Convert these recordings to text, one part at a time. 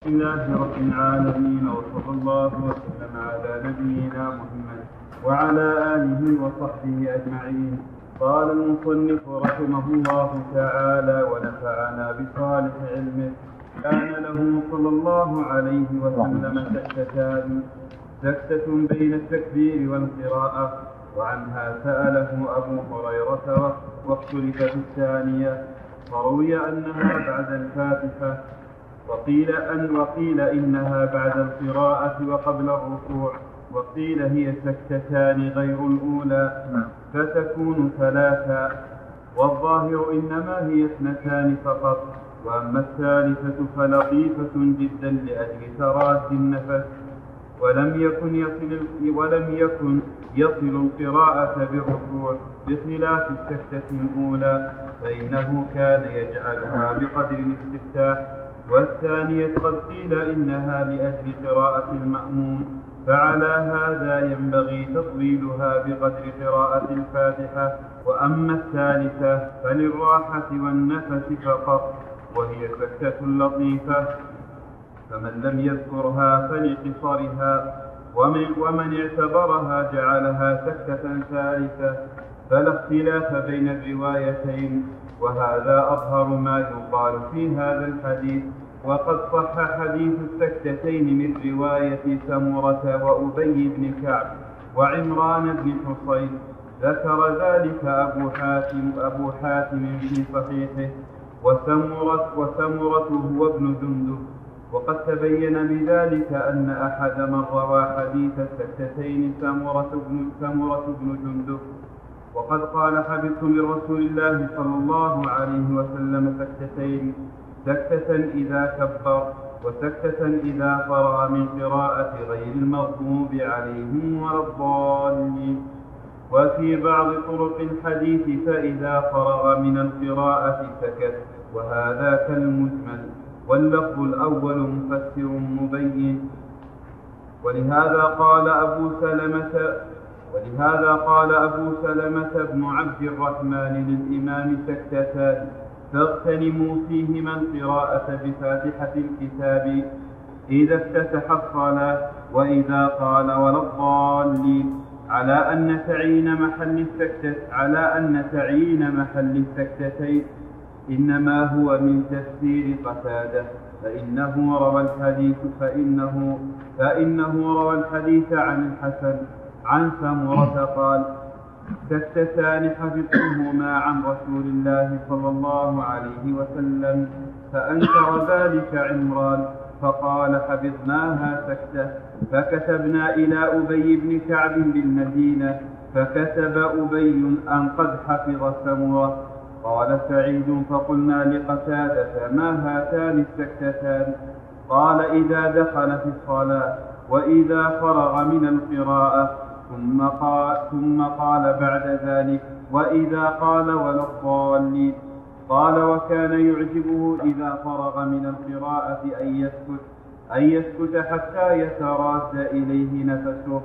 الحمد لله رب العالمين، وصلى الله وسلم على نبينا محمد وعلى آله وصحبه أجمعين. قال المصنف رحمه الله تعالى ونفعنا بصالح علمه: كان له صلى الله عليه وسلم سكتتان، سكتة بين التكبير والقراءة، وعنها سأله أبو هريرة واختلف في الثانية، فروي أنها بعد الفاتحة، وقيل إنها بعد القراءة وقبل الركوع، وقيل هي سكتتان غير الأولى فتكون ثلاثا، والظاهر إنما هي اثنتان فقط، وأما الثالثة فلطيفة جدا لأجل تراجي النفس، ولم يكن يصل القراءة بالركوع بخلاف السكتة الأولى، فإنه كان يجعلها بقدر الاستفتاح. والثانية قد قيل إنها لأجل قراءة المأموم، فعلى هذا ينبغي تطويلها بقدر قراءة الفاتحة. وأما الثالثة فللراحة والنفس فقط، وهي سكتة لطيفة، فمن لم يذكرها فلقصرها، ومن اعتبرها جعلها سكتة ثالثة، فلا اختلاف بين الروايتين، وهذا أظهر ما يقال في هذا الحديث. وقد صح حديث السكتتين من رواية سمرة وأبي بن كعب وعمران بن حصين، ذكر ذلك أبو حاتم في صحيحه، وسمرة هو ابن جندب. وقد تبين بذلك أن أحد من روى حديث السكتتين سمرة بن جندب. وقد قال: حفظت من رسول الله صلى الله عليه وسلم سكتتين، سكتة إذا كبر، وسكتة إذا فرغ من قراءة غير المغضوب عليهم ولا الضالين. وفي بعض طرق الحديث فإذا فرغ من القراءة سكت، وهذا كالمجمل، واللفظ الأول مفسر مبين. ولهذا قال أبو سلمة بن عبد الرحمن للإمام سكتتان، فاغتنموا فيهما القراءة بفاتحة الكتاب إذا افتتح الصلاة، وإذا قال ولا الضالين، على أن تعيين محل السكتتين إنما هو من تفسير قتادة، فإنه روى الحديث عن الحسن عن سمرة قال: سكتتان حفظتهما عن رسول الله صلى الله عليه وسلم. فأنكر ذلك عمران فقال: حفظناها سكتة، فكتبنا إلى أبي بن كعب بالمدينة، فكتب أبي أن قد حفظ سمرة. قال سعيد: فقلنا لقتادة: ما هاتان السكتتان؟ قال: إذا دخل في الصلاة، وإذا فرغ من القراءة، ثم قال بعد ذلك: وإذا قال ولا الضالين. قال: وكان يعجبه إذا فرغ من القراءة أن يسكت حتى يتراد إليه نفسه.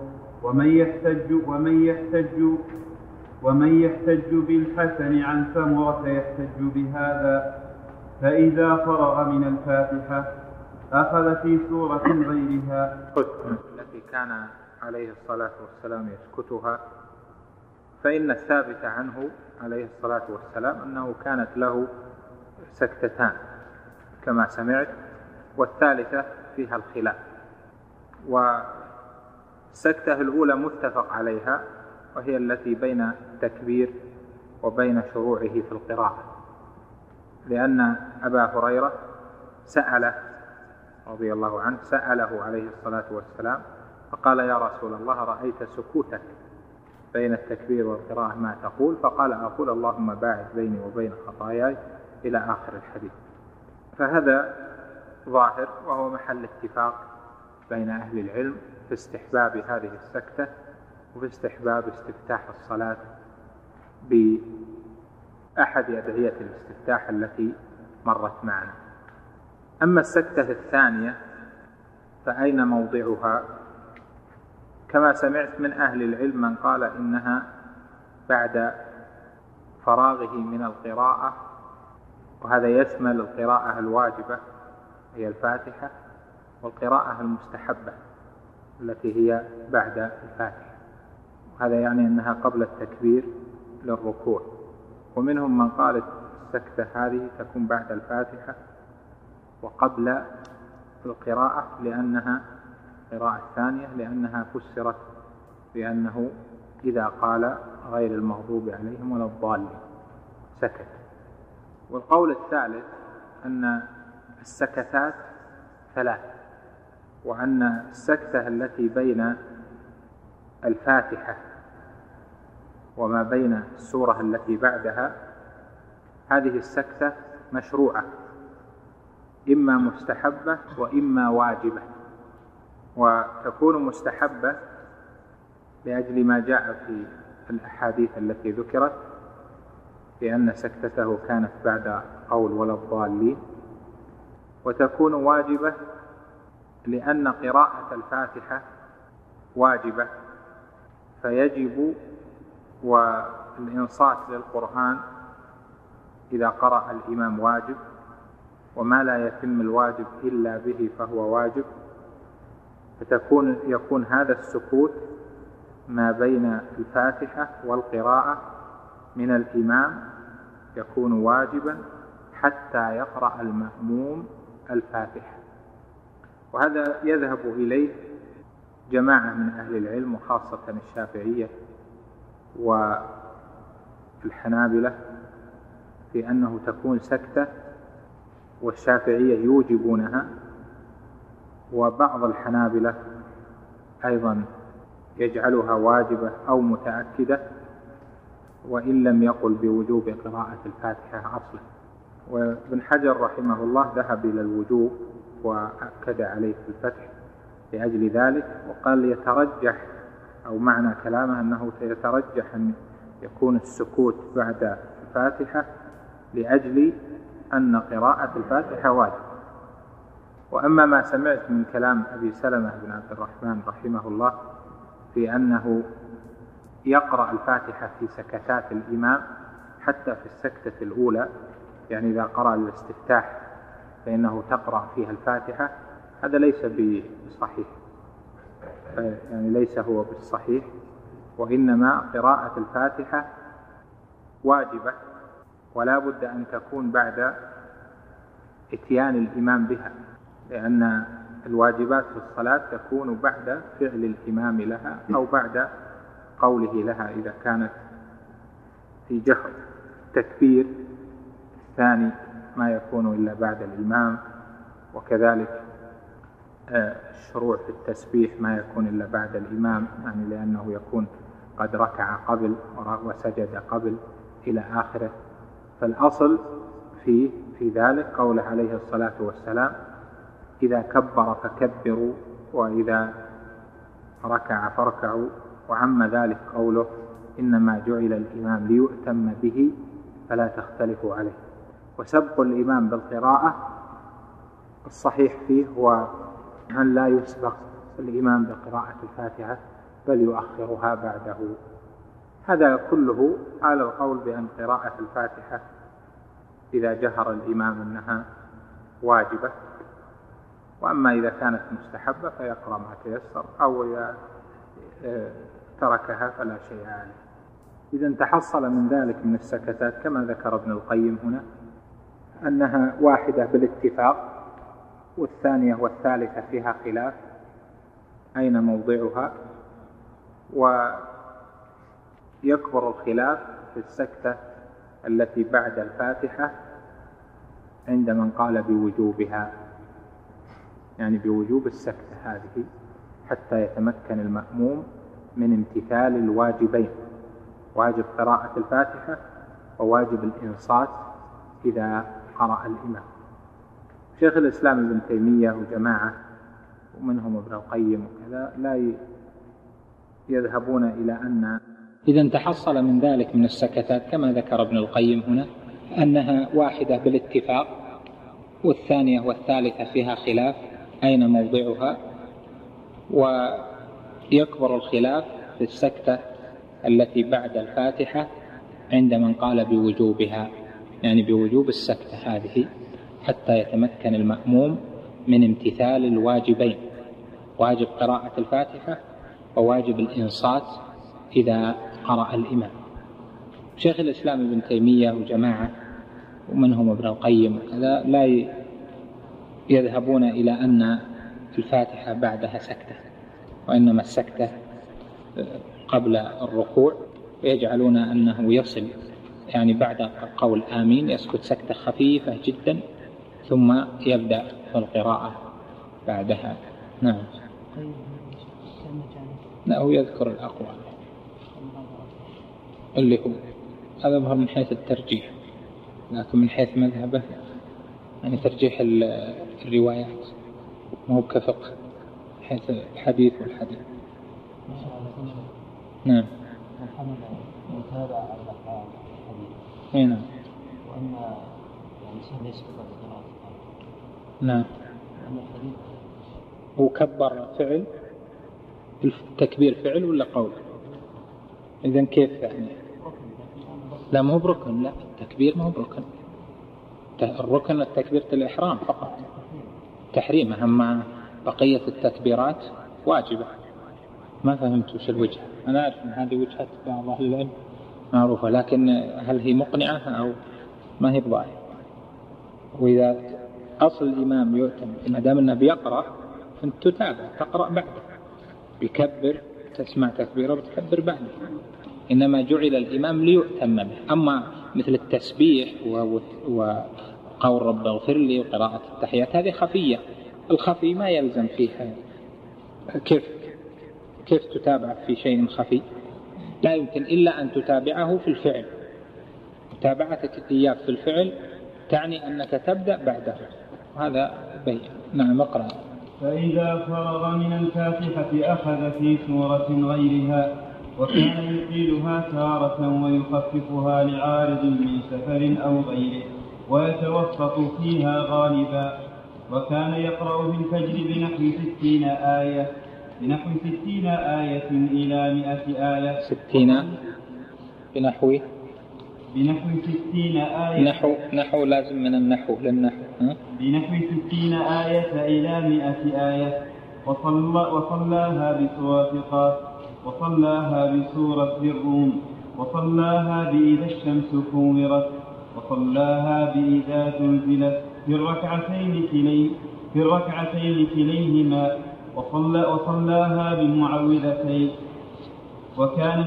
ومن يحتج بالحسن عن سمرة يحتج بهذا، فإذا فرغ من الفاتحة أخذ في سورة غيرها التي كان عليه الصلاة والسلام يسكتها، فإن الثابت عنه عليه الصلاة والسلام أنه كانت له سكتتان كما سمعت، والثالثة فيها الخلاف. والسكتة الأولى متفق عليها، وهي التي بين التكبير وبين شروعه في القراءة، لأن أبا هريرة سأله رضي الله عنه عليه الصلاة والسلام فقال: يا رسول الله، رأيت سكوتك بين التكبير والقراءة ما تقول؟ فقال: أقول اللهم باعد بيني وبين خطاياي إلى آخر الحديث. فهذا ظاهر، وهو محل اتفاق بين أهل العلم في استحباب هذه السكتة، وفي استحباب استفتاح الصلاة بأحد أدعية الاستفتاح التي مرت معنا. أما السكتة الثانية فأين موضعها؟ كما سمعت من أهل العلم من قال إنها بعد فراغه من القراءة، وهذا يشمل القراءة الواجبة هي الفاتحة، والقراءة المستحبة التي هي بعد الفاتحة، وهذا يعني أنها قبل التكبير للركوع. ومنهم من قال السكتة هذه تكون بعد الفاتحة وقبل القراءة، لأنها قراءة ثانية، لأنها فسرت بأنه إذا قال غير المغضوب عليهم ولا الضالين سكت. والقول الثالث أن السكتات ثلاث، وأن السكتة التي بين الفاتحة وما بين السورة التي بعدها هذه السكتة مشروعة، إما مستحبة وإما واجبة. وتكون مستحبة لأجل ما جاء في الأحاديث التي ذكرت بأن سكتته كانت بعد قول ولا الضالين، وتكون واجبة لأن قراءة الفاتحة واجبة، فيجب والإنصات للقرآن إذا قرأ الإمام واجب، وما لا يتم الواجب إلا به فهو واجب، يكون هذا السكوت ما بين الفاتحة والقراءة من الإمام يكون واجبا حتى يقرأ المأموم الفاتحة. وهذا يذهب إليه جماعة من أهل العلم، وخاصة الشافعية والحنابلة، في أنه تكون سكتة، والشافعية يوجبونها، وبعض الحنابلة أيضا يجعلها واجبة أو متأكدة، وإن لم يقل بوجوب قراءة الفاتحة أصلا. وابن حجر رحمه الله ذهب إلى الوجوب وأكد عليه في الفتح لأجل ذلك، وقال يترجح، أو معنى كلامه أنه يترجح أن يكون السكوت بعد الفاتحة لأجل أن قراءة الفاتحة واجب. وأما ما سمعت من كلام أبي سلمة بن عبد الرحمن رحمه الله في أنه يقرأ الفاتحة في سكتات الإمام حتى في السكتة الأولى، يعني إذا قرأ الاستفتاح فإنه تقرأ فيها الفاتحة، هذا ليس بصحيح، يعني ليس هو بالصحيح، وإنما قراءة الفاتحة واجبة، ولا بد أن تكون بعد إتيان الإمام بها، لأن الواجبات في الصلاة تكون بعد فعل الإمام لها أو بعد قوله لها إذا كانت في جهر. التكبير الثاني ما يكون إلا بعد الإمام، وكذلك الشروع في التسبيح ما يكون إلا بعد الإمام، يعني لأنه يكون قد ركع قبل وسجد قبل إلى آخره. فالأصل في ذلك قوله عليه الصلاة والسلام إذا كبر فكبروا وإذا ركع فاركعوا، وعم ذلك قوله إنما جعل الإمام ليؤتم به فلا تختلفوا عليه. وسبق الإمام بالقراءة الصحيح فيه هو أن لا يسبق الإمام بقراءة الفاتحة بل يؤخرها بعده. هذا كله على القول بأن قراءة الفاتحة إذا جهر الإمام أنها واجبة، وأما إذا كانت مستحبة فيقرأ ما تيسر، أو إذا تركها فلا شيء عليه. إذا تحصل من ذلك من السكتات كما ذكر ابن القيم هنا أنها واحدة بالاتفاق، والثانية والثالثة فيها خلاف أين موضعها، ويكبر الخلاف في السكتة التي بعد الفاتحة عند من قال بوجوبها، يعني بوجوب السكتة هذه حتى يتمكن المأموم من امتثال الواجبين، واجب قراءة الفاتحة وواجب الإنصات إذا قرأ الإمام. شيخ الإسلام ابن تيمية وجماعة ومنهم ابن القيم وكذا لا يذهبون إلى أن إذا تحصل من ذلك من السكتات كما ذكر ابن القيم هنا أنها واحدة بالاتفاق، والثانية والثالثة فيها خلاف أين موضعها، ويكبر الخلاف في السكتة التي بعد الفاتحة عند من قال بوجوبها، يعني بوجوب السكتة هذه حتى يتمكن المأموم من امتثال الواجبين، واجب قراءة الفاتحة وواجب الإنصات إذا قرأ الإمام. شيخ الإسلام ابن تيمية وجماعة ومنهم ابن القيم هذا لا يذهبون إلى أن الفاتحة بعدها سكتة، وإنما السكتة قبل الركوع، ويجعلون أنه يصل يعني بعد قول آمين يسكت سكتة خفيفة جدا ثم يبدأ في القراءة بعدها. نعم. لا، هو يذكر الأقوال اللي هو هذا ظهر من حيث الترجيح، لكن من حيث مذهبه يعني ترجيح الروايات ما هو كفقه حيث الحديث والحديث. نعم. متابعة على الحديث. نعم. وأن يعني سهل يسقط القراءة. نعم. وأن الحديث هو كبر فعل، التكبير فعل ولا قول؟ إذن كيف يعني؟ لا ما هو بركن، لا التكبير ما هو بركن، الركن التكبيرة الإحرام فقط، تحريم. أما بقية التكبيرات واجبة. ما فهمت وش الوجه. أنا أعرف أن هذه وجهة بعض أهل العلم معروفة، لكن هل هي مقنعة أو ما هي بظاهرة؟ وإذا أصل الإمام يؤتم ما دام أنه بيقرأ فأنت تتابع تقرأ بعده، بيكبر تسمع تكبيره وتكبر بعده، إنما جعل الإمام ليؤتم به. أما مثل التسبيح وقول رب اغفر لي وقراءة التحيات هذه خفية، الخفي ما يلزم فيها. كيف تتابع في شيء خفي؟ لا يمكن إلا أن تتابعه في الفعل. متابعتك إياه في الفعل تعني أنك تبدأ بعده، هذا بين. نعم اقرأ. فإذا فرغ من الفاتحة أخذ في سورة غيرها، وكان يطيلها تارة ويخففها لعارض من سفر أو غيره، ويتوسط فيها غالبا. وكان يقرأ في الفجر بنحو 60 آية إلى 100 آية. 60 بنحو 60 آية. نحو لازم من النحو للنحو. بنحو 60 آية إلى 100 آية. وصلاها بسورة قاف، وصلاها بسورة الروم، وصلاها بإذا الشمس كورت، وصلاها بإذا زلزلت في الركعتين كليهما، وصلاها بالمعوذتين وكان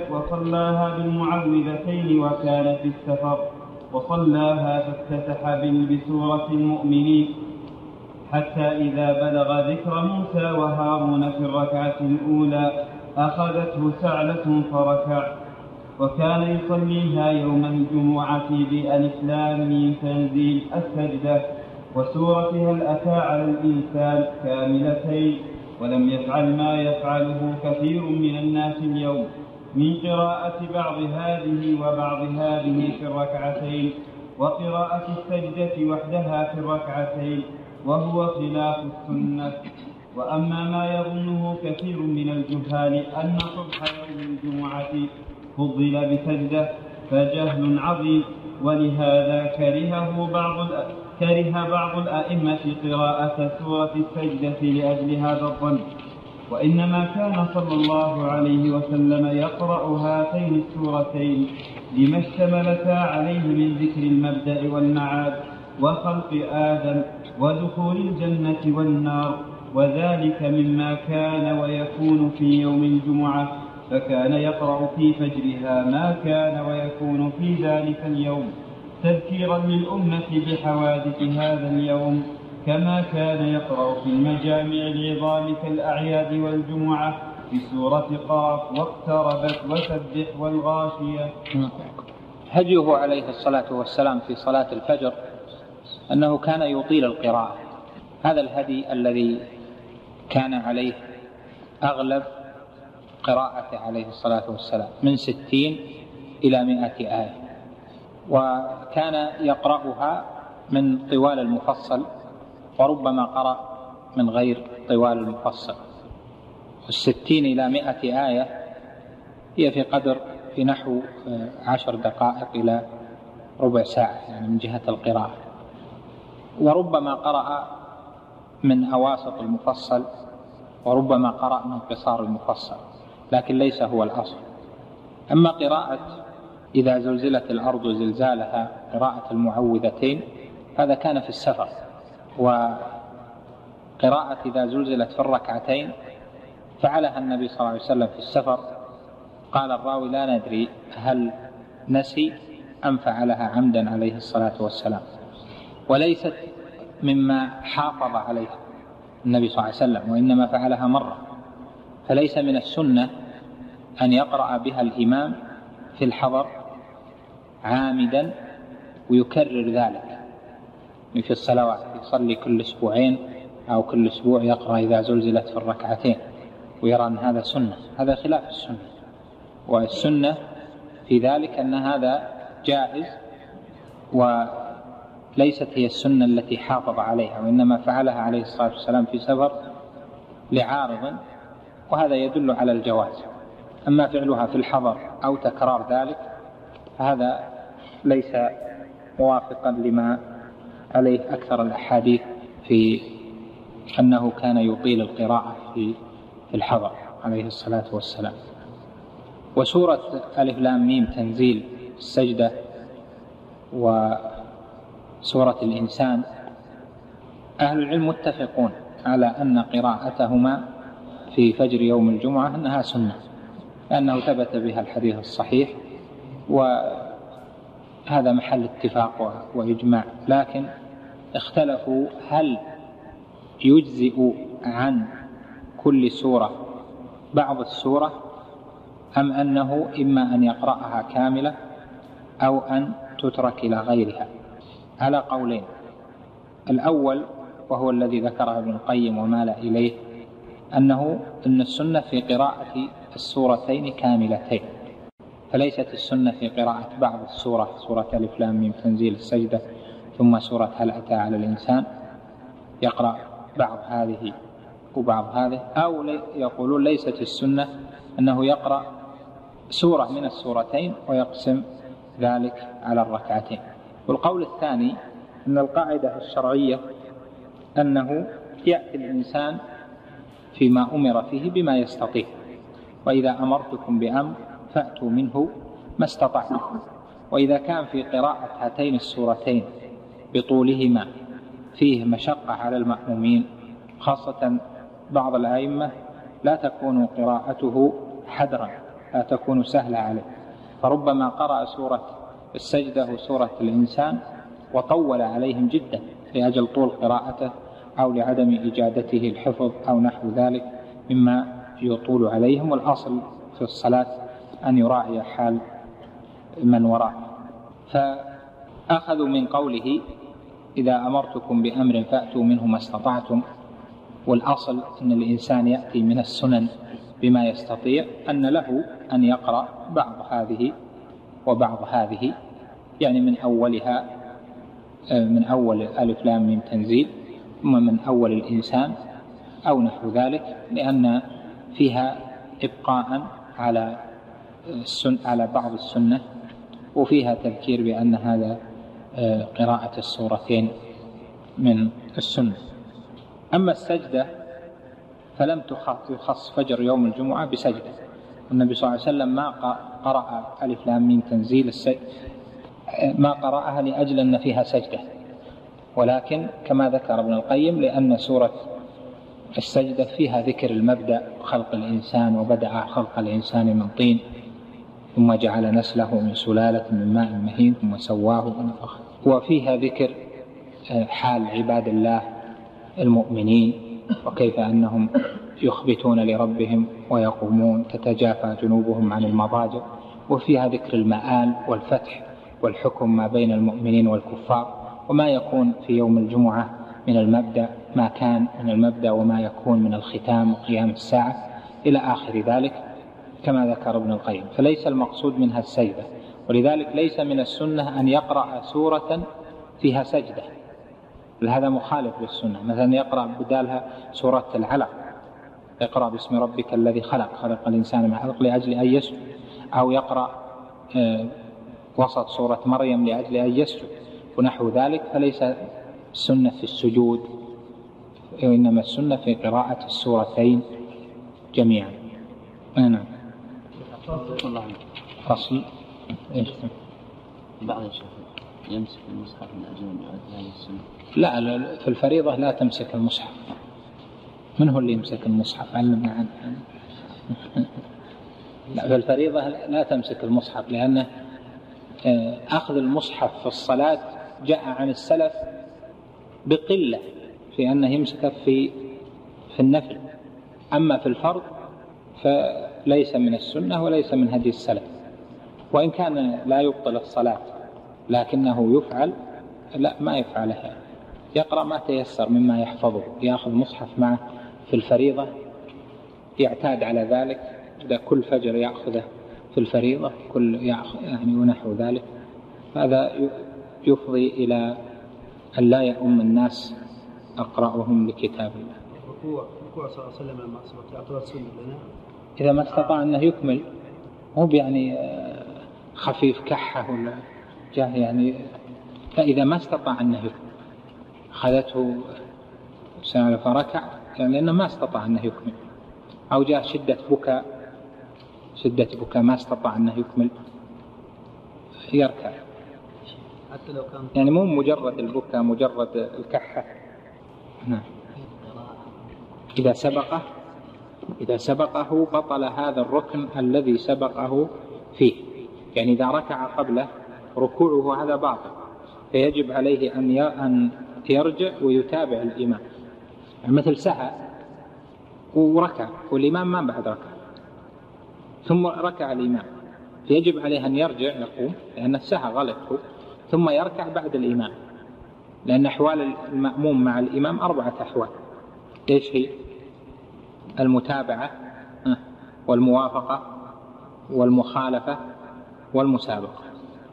في السفر، وصلاها فافتتح بسورة المؤمنين، حتى إذا بلغ ذكر موسى وهارون في الركعة الأولى أخذته سعلة فركع. وكان يصليها يوم الجمعة بألف لام ميم تنزيل السجدة وسورة هل أتى على الإنسان كاملتين، ولم يفعل ما يفعله كثير من الناس اليوم من قراءة بعض هذه وبعض هذه في الركعتين، وقراءة السجدة وحدها في الركعتين، وهو خلاف السنة. وأما ما يظنه كثير من الجهال أن صبح يوم الجمعة فضل بسجدة فجهل عظيم، ولهذا كره بعض الأئمة قراءة سورة السجدة لأجل هذا الظن. وإنما كان صلى الله عليه وسلم يقرأ هاتين السورتين لما اشتملتا عليه من ذكر المبدأ والمعاد وخلق آدم ودخول الجنة والنار، وذلك مما كان ويكون في يوم الجمعة، فكان يقرأ في فجرها ما كان ويكون في ذلك اليوم تذكيرا للأمة بحوادث هذا اليوم، كما كان يقرأ في المجامع العظام كالأعياد والجمعة بسورة قاف واقتربت وسبح والغاشية. هديه عليه الصلاة والسلام في صلاة الفجر أنه كان يطيل القراءة، هذا الهدي الذي كان عليه أغلب قراءة عليه الصلاة والسلام من 60 إلى 100 آية، وكان يقرأها من طوال المفصل، وربما قرأ من غير طوال المفصل. 60 إلى 100 آية هي في نحو 10 دقائق إلى ربع ساعة يعني من جهة القراءة، وربما قرأ من أواسط المفصل، وربما قرأ من قصار المفصل، لكن ليس هو الأصل. أما قراءة إذا زلزلت الأرض زلزالها، قراءة المعوذتين، هذا كان في السفر. وقراءة إذا زلزلت في الركعتين فعلها النبي صلى الله عليه وسلم في السفر. قال الراوي: لا ندري هل نسي أم فعلها عمدا عليه الصلاة والسلام، وليست مما حافظ عليه النبي صلى الله عليه وسلم، وإنما فعلها مرة. فليس من السنة أن يقرأ بها الإمام في الحضر عامدا ويكرر ذلك في الصلوات، يصلي كل أسبوعين أو كل أسبوع يقرأ إذا زلزلت في الركعتين ويرى أن هذا سنة. هذا خلاف السنة، والسنة في ذلك أن هذا جائز، وليست هي السنة التي حافظ عليها، وإنما فعلها عليه الصلاة والسلام في سفر لعارض، وهذا يدل على الجواز. أما فعلها في الحضر أو تكرار ذلك فهذا ليس موافقا لما عليه أكثر الأحاديث في أنه كان يطيل القراءة في الحضر عليه الصلاة والسلام. وسورة ألف لام ميم تنزيل، السجدة، وسورة الإنسان، أهل العلم متفقون على أن قراءتهما في فجر يوم الجمعة أنها سنة، لأنه ثبت بها الحديث الصحيح، وهذا محل اتفاق وإجماع. لكن اختلفوا هل يجزئ عن كل سورة بعض السورة، أم أنه إما أن يقرأها كاملة أو أن تترك إلى غيرها، على قولين. الأول وهو الذي ذكره ابن القيم ومال إليه، أن السنة في قراءة السورتين كاملتين، فليست السنة في قراءة بعض السورة، سورة ألف لام ميم تنزيل، السجدة، ثم سورة هل أتى على الإنسان، يقرأ بعض هذه وبعض هذه. أو يقولون ليست السنة أنه يقرأ سورة من السورتين ويقسم ذلك على الركعتين. والقول الثاني أن القاعدة الشرعية أنه يأتي الإنسان فيما أمر فيه بما يستطيع، وإذا أمرتكم بأمر فأتوا منه ما استطعتم. وإذا كان في قراءة هاتين السورتين بطولهما فيه مشقة على المأمومين، خاصة بعض الأئمة لا تكون قراءته حدرا، لا تكون سهلة عليه، فربما قرأ سورة السجدة وسورة الإنسان وطول عليهم جدا لأجل طول قراءته أو لعدم إجادته الحفظ أو نحو ذلك مما يطول عليهم. والأصل في الصلاة أن يراعي حال من وراء. فأخذوا من قوله إذا أمرتكم بأمر فأتوا منه ما استطعتم، والأصل أن الإنسان يأتي من السنن بما يستطيع، أن له أن يقرأ بعض هذه وبعض هذه، يعني من أولها، من أول ألف لام ميم تنزيل، ثم من أول الإنسان أو نحو ذلك، لأن فيها إبقاء على بعض السنة، وفيها تذكير بأن هذا قراءة السورتين من السنة. أما السجدة فلم يخص فجر يوم الجمعة بسجدة، النبي صلى الله عليه وسلم ما قرأ ألف لام ميم تنزيل ما قرأها لأجل أن فيها سجدة، ولكن كما ذكر ابن القيم لأن سورة السجدة فيها ذكر المبدأ خلق الإنسان، وبدأ خلق الإنسان من طين ثم جعل نسله من سلالة من ماء مهين ثم سواه ونفخ، وفيها ذكر حال عباد الله المؤمنين وكيف أنهم يخبتون لربهم ويقومون تتجافى جنوبهم عن المضاجع، وفيها ذكر المآل والفتح والحكم ما بين المؤمنين والكفار، وما يكون في يوم الجمعة من المبدأ، ما كان من المبدأ وما يكون من الختام وقيام الساعة إلى آخر ذلك كما ذكر ابن القيم. فليس المقصود منها السجدة، ولذلك ليس من السنة أن يقرأ سورة فيها سجدة، هذا مخالف للسنة. مثلا يقرأ بدالها سورة العلق، يقرأ باسم ربك الذي خلق الإنسان من علق لأجل أن يسجد، أو يقرأ وسط سورة مريم لأجل أن يسجد ونحو ذلك. فليس السنة في السجود وإنما السنة في قراءة السورتين جميعا. نعم. فصل إيش؟ بعض الشيخ يمسك المصحف من أجل هذه السنة. لا في الفريضة لا تمسك المصحف. من هو اللي يمسك المصحف؟ علمنا عنه. لا في الفريضة لا تمسك المصحف، لأنه أخذ المصحف في الصلاة جاء عن السلف بقلة في أنه يمسك في النفل، أما في الفرض فليس من السنة وليس من هدي السلف، وإن كان لا يبطل الصلاة لكنه يفعل. لا ما يفعلها، يقرأ ما تيسر مما يحفظه، يأخذ مصحف معه في الفريضة يعتاد على ذلك، إذا كل فجر يأخذه في الفريضة كل يعني ونحو ذلك، هذا يفضي إلى أن لا يؤم الناس أقرأهم لكتاب الله. ركوع صلى الله عليه وسلم لما يعتبر سنة لنا إذا ما استطاع أنه يكمل، مو يعني خفيف كحة ولا جاه يعني، فإذا ما استطاع أنه يكمل أخذته سنة فركع يعني لأنه ما استطاع أنه يكمل، أو جاء شدة بكاء ما استطاع أنه يكمل يركع، حتى لو كان يعني مو مجرد البكاء مجرد الكحة. نعم. إذا سبقه بطل هذا الركن الذي سبقه فيه، يعني إذا ركع قبله ركوعه هذا باطل، فيجب عليه أن يرجع ويتابع الإمام، يعني مثل سهى وركع والإمام ما بعد ركع ثم ركع الإمام، فيجب عليه أن يرجع يقوم لأن السهى غلط، ثم يركع بعد الإمام، لأن أحوال المأموم مع الإمام 4 أحوال. إيش هي؟ المتابعة والموافقة والمخالفة والمسابقة.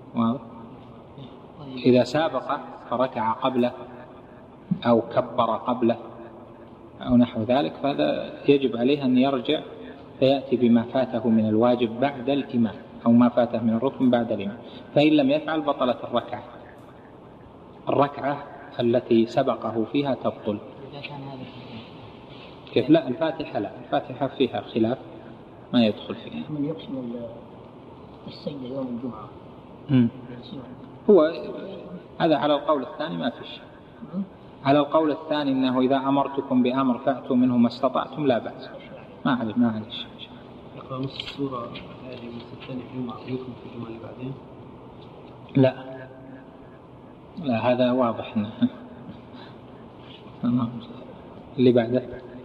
إذا سابق فركع قبله أو كبر قبله أو نحو ذلك فهذا يجب عليه أن يرجع فيأتي بما فاته من الواجب بعد الإمام أو ما فاته من الركن بعد الإمام، فإن لم يفعل بطلت الركعة التي سبقه فيها تبطل. كيف؟ لا الفاتحة فيها خلاف ما يدخل فيها. من يقسم السجدة يوم الجمعة هو هذا على القول الثاني ما في شيء. على القول الثاني أنه إذا أمرتكم بأمر فأتوا منه ما استطعتم لا بأس، ما عليه شيء. يقرأ نص السورة هذه من الثاني في الجمعة يكمل في الجمعة اللي بعدين؟ لا هذا واضح إنه اللي بعده.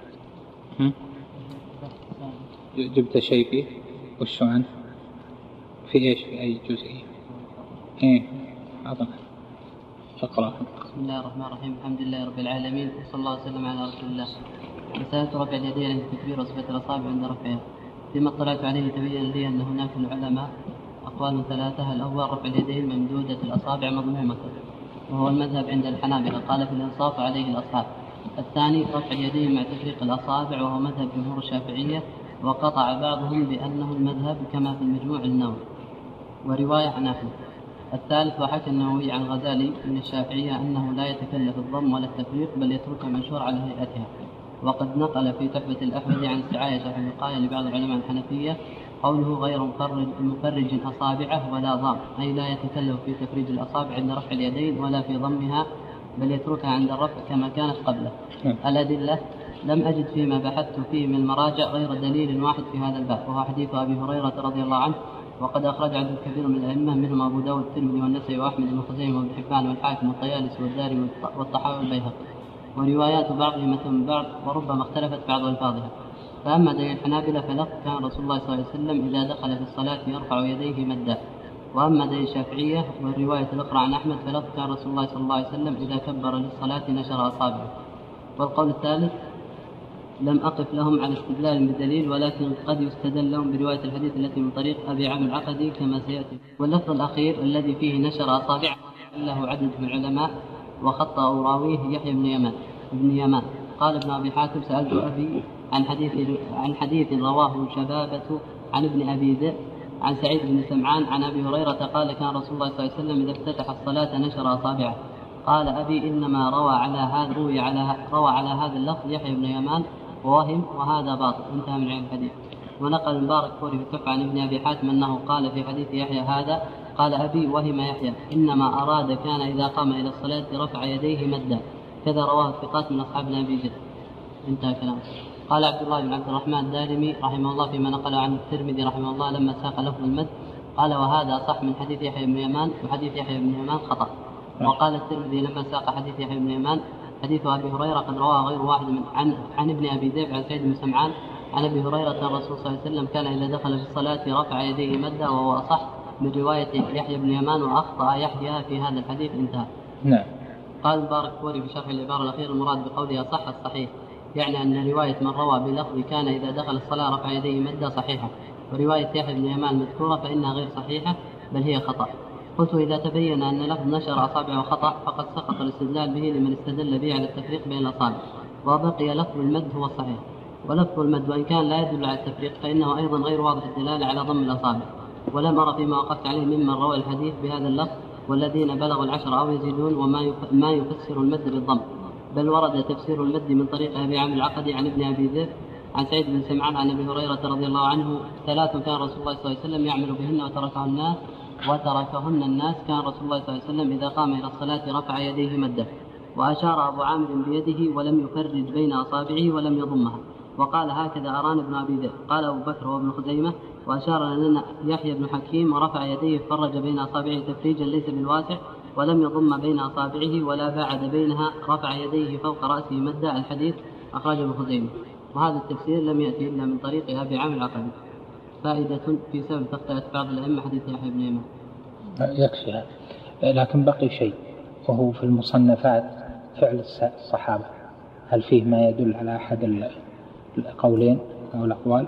جبت شيء فيه وش عنه؟ في إيش؟ في أي جزئية؟ اقرأ. بسم الله الرحمن الرحيم. الحمد لله رب العالمين، وصلى الله وسلم على رسول الله. مسألة رفع اليدين عند التكبير وصفة الأصابع عند رفعها. فيما اطلعت عليه تبين لي أن هناك العلماء أقوال 3. الأول رفع اليدين ممدودة الأصابع مضمومة، وهو المذهب عند الحنابلة، قال في الإنصاف عليه الأصحاب. الثاني رفع اليدين مع تفريق الأصابع، وهو مذهب جمهور الشافعية، وقطع بعضهم بأنه المذهب كما في المجموع النووي ورواية عن أحمد. الثالث وحكى النووي عن غزالي من الشافعية أنه لا يتكلف الضم ولا التفريق بل يتركها منشور على هيئتها. وقد نقل في تحفة الأحمد عن استعاية شرح الوقاية لبعض العلماء الحنفية قوله غير مفرج أصابعه ولا ضام، أي لا يتكلف في تفريج الأصابع عند رفع اليدين ولا في ضمها بل يتركها عند الرفع كما كانت قبله. الأدلة لم أجد فيما بحثت فيه من المراجع غير دليل واحد في هذا الباب، وهو حديث أبي هريرة رضي الله عنه، وقد أخرج عنه الكثير من الأئمة منهم أبو داود والترمذي والنسائي وأحمد بن خزيمة وابن حبان والحاكم والطيالسي والدارمي والطحاوي والبيهقي، وروايات بعضهم مثل بعض وربما اختلفت بعض ألفاظها. فأما دليل الحنابلة فلقد كان رسول الله صلى الله عليه وسلم إذا دخل في الصلاة يرفع يديه مدا. وأما دليل الشافعية والرواية الأخرى عن أحمد فلقد كان رسول الله صلى الله عليه وسلم إذا كبر للصلاة نشر أصابعه. والقول الثالث لم أقف لهم على استدلال بدليل، ولكن قد يستدل لهم برواية الحديث التي من طريق أبي عامر العقدي كما سيأتي. واللفظ الأخير الذي فيه نشر أصابعه له عدد من العلماء وخطأ راويه يحيى بن يمان. قال ابن أبي حاتم سألت أبي عن حديث رواه شبابة عن ابن أبي ذئب عن سعيد بن سمعان عن أبي هريرة قال كان رسول الله صلى الله عليه وسلم إذا افتتح الصلاة نشر أصابعه. قال أبي إنما روى على هذا اللفظ يحيى بن يمان ووهم وهذا باطل. انتهى من علم الحديث. ونقل المبارك فوري في التحفة عن ابن أبي حاتم أنه قال في حديث يحيى هذا قال أبي وهم يحيى إنما أراد كان إذا قام إلى الصلاة رفع يديه مدا، كذا رواه الثقات من أصحاب أبي جد. انتهى كلامه. قال عبد الله بن عبد الرحمن الدارمي رحمه الله فيما نقل عن الترمذي رحمه الله لما ساق لفظ المد قال وهذا صح من حديث يحيى بن يمان وحديث يحيى بن يمان خطأ. وقال الترمذي لما ساق حديث يحيى بن يمان حديث أبي هريرة قد رواه غير واحد عن ابن أبي ذئب عن سعيد بن سمعان عن أبي هريرة الرسول صلى الله عليه وسلم كان إذا دخل في الصلاة رفع يديه مدا، وهو أصح من رواية يحيى بن يمان وأخطأ يحيى في هذا الحديث. انتهى. نعم. قال مبارك فوري في شرح العبارة الأخيرة المراد بقوله صح الصحيح، يعني أن رواية من روى بلفظ كان إذا دخل الصلاة رفع يديه مدا صحيحة، ورواية يحيى بن يمان مذكورة فإنها غير صحيحة بل هي خطأ. قلت إذا تبين أن لفظ نشر أصابعه خطأ فقد سقط الاستدلال به لمن استدل به على التفريق بين الأصابع، وبقي لفظ المد هو الصحيح. ولفظ المد وإن كان لا يدل على التفريق فإنه أيضا غير واضح الدلالة على ضم الأصابع، ولم أرى فيما وقفت عليه ممن روى الحديث بهذا اللفظ والذين بلغوا 10 أو يزيدون وما يفسر المد بالضم، بل ورد تفسير المد من طريق أبي عامر العقدي عن ابن أبي ذئب عن سعيد بن سمعان عن أبي هريرة رضي الله عنه 3 كان رسول الله صلى الله عليه وسلم يعمل بهن وتركهن الناس كان رسول الله صلى الله عليه وسلم إذا قام إلى الصلاة رفع يديه مدا. وأشار أبو عامر بيده ولم يفرج بين أصابعه ولم يضمها، وقال هكذا أران ابن أبي ذئب. قال أبو بكر وابن خزيمة وأشار لنا يحيى بن حكيم ورفع يديه فرج بين أصابعه تفريجا ليس بالواسع ولم يضم بين أصابعه ولا باعد بينها رفع يديه فوق رأسه مدا. الحديث أخرجه ابن خزيمة. وهذا التفسير لم يأتي إلا من طريق أبي عامر العقدي. فائدة في سبب تخطئة بعض الأئمة حديث يحيى بن يمان. يكفي هذا. لكن بقي شيء وهو في المصنفات فعل الصحابة، هل فيه ما يدل على أحد القولين أو الأقوال؟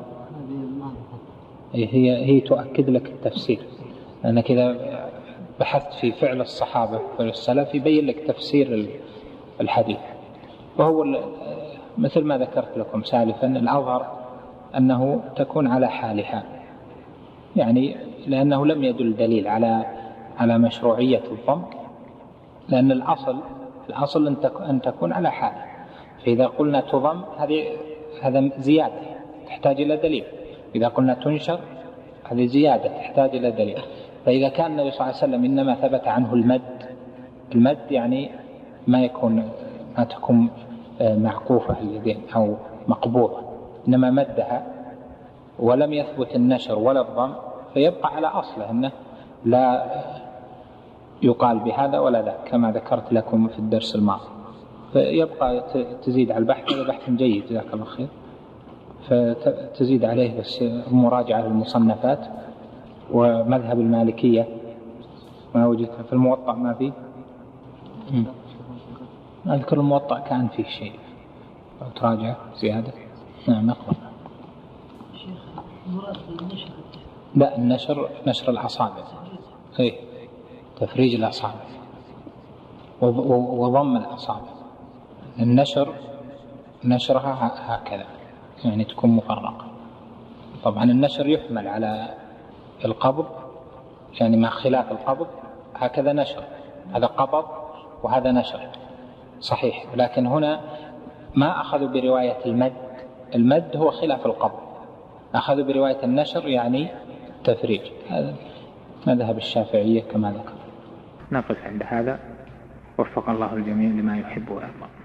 هي تؤكد لك التفسير، لأنك إذا بحثت في فعل الصحابة فعل السلف يبين لك تفسير الحديث. وهو مثل ما ذكرت لكم سالفا الأظهر أنه تكون على حالها، يعني لأنه لم يدل دليل على مشروعية الضم، لأن الأصل أن تكون على حالها. فإذا قلنا تضم هذا زيادة تحتاج إلى دليل، إذا قلنا تنشر هذه زيادة تحتاج إلى دليل. فإذا كان النبي صلى الله عليه وسلم إنما ثبت عنه المد يعني ما تكون معقوفة اليدين أو مقبوضة، إنما مدها ولم يثبت النشر ولا الضم، فيبقى على أصله أنه لا يقال بهذا ولا ذاك كما ذكرت لكم في الدرس الماضي. فيبقى تزيد على البحث، هذا بحث جيد جزاك الله خير، فتزيد عليه بس مراجعة للمصنفات. ومذهب المالكية ما وجدت في الموطأ ما فيه، أذكر الموطأ كان فيه شيء أو تراجع زيادة. نعم أقرأ. لا نشر الأصابع، تفريج الأصابع وضم الأصابع. نشرها هكذا يعني تكون مفرقة. طبعا النشر يحمل على القبض، يعني ما خلاف القبض هكذا نشر، هذا قبض وهذا نشر صحيح. لكن هنا ما أخذوا برواية المد هو خلاف القبض، أخذوا برواية النشر يعني التفريج. هذا مذهب الشافعية كما ذكر. نقف عند هذا، وفق الله الجميع لما يحب ويرضى.